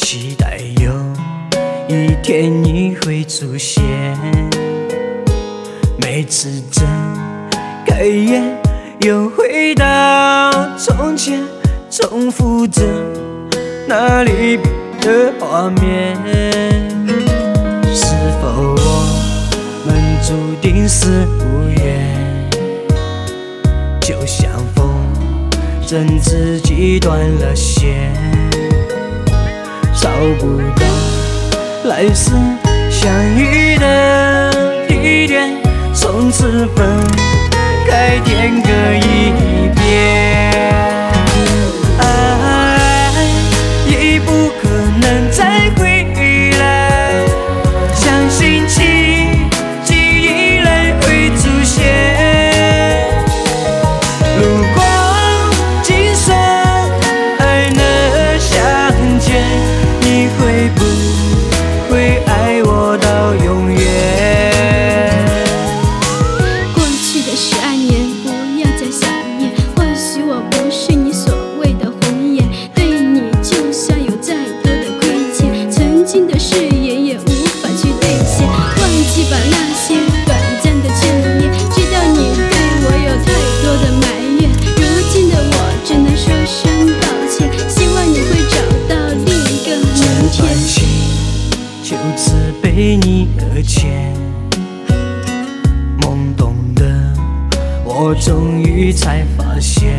期待有一天你会出现。每次睁开眼，又回到从前，重复着那离别的画面。是否我们注定是无缘？就像风筝自己断了线，找不到来世相遇的地点，从此分开天各一边。爱已不可能再回来，相信奇迹依然会出现。如果今生还能相见，你会不会爱我到永远？ 过去的12年，不要再想念。或许我不是你所谓的红颜，对你就算有再多的亏欠，曾经的誓言也无法去兑现。忘记吧那些短暂的眷恋，知道你对我有太多的埋怨。如今的我只能说声抱歉，希望你会找到另一个明天。 这段情就此被你搁浅，懵懂的我终于才发现，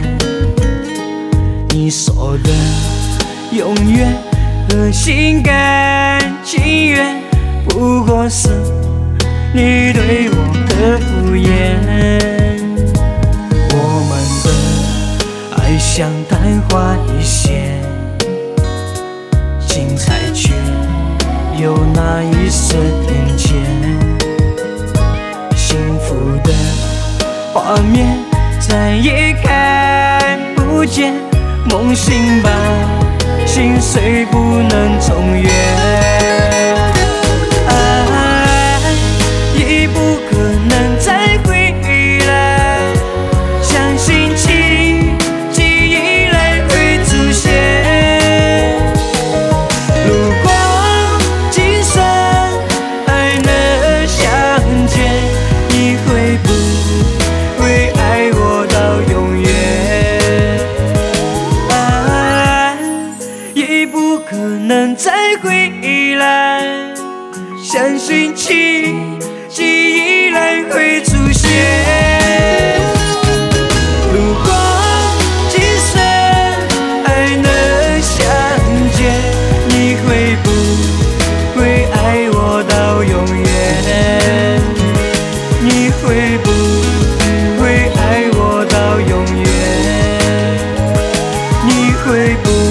你说的永远和心甘情愿，不过是你对我的敷衍。我们的爱像昙花一现，精彩却有那一瞬间，幸福的画面再也看不见，梦醒吧，心碎不能重圆。爱已不可能再回来，相信奇迹依然会出现。如果今生还能相见，你会不会爱我到永远？爱已不可能再回来，相信奇迹依然会出现。如果今生还能相见，你会不会爱我到永远？你会不会爱我到永远？你会不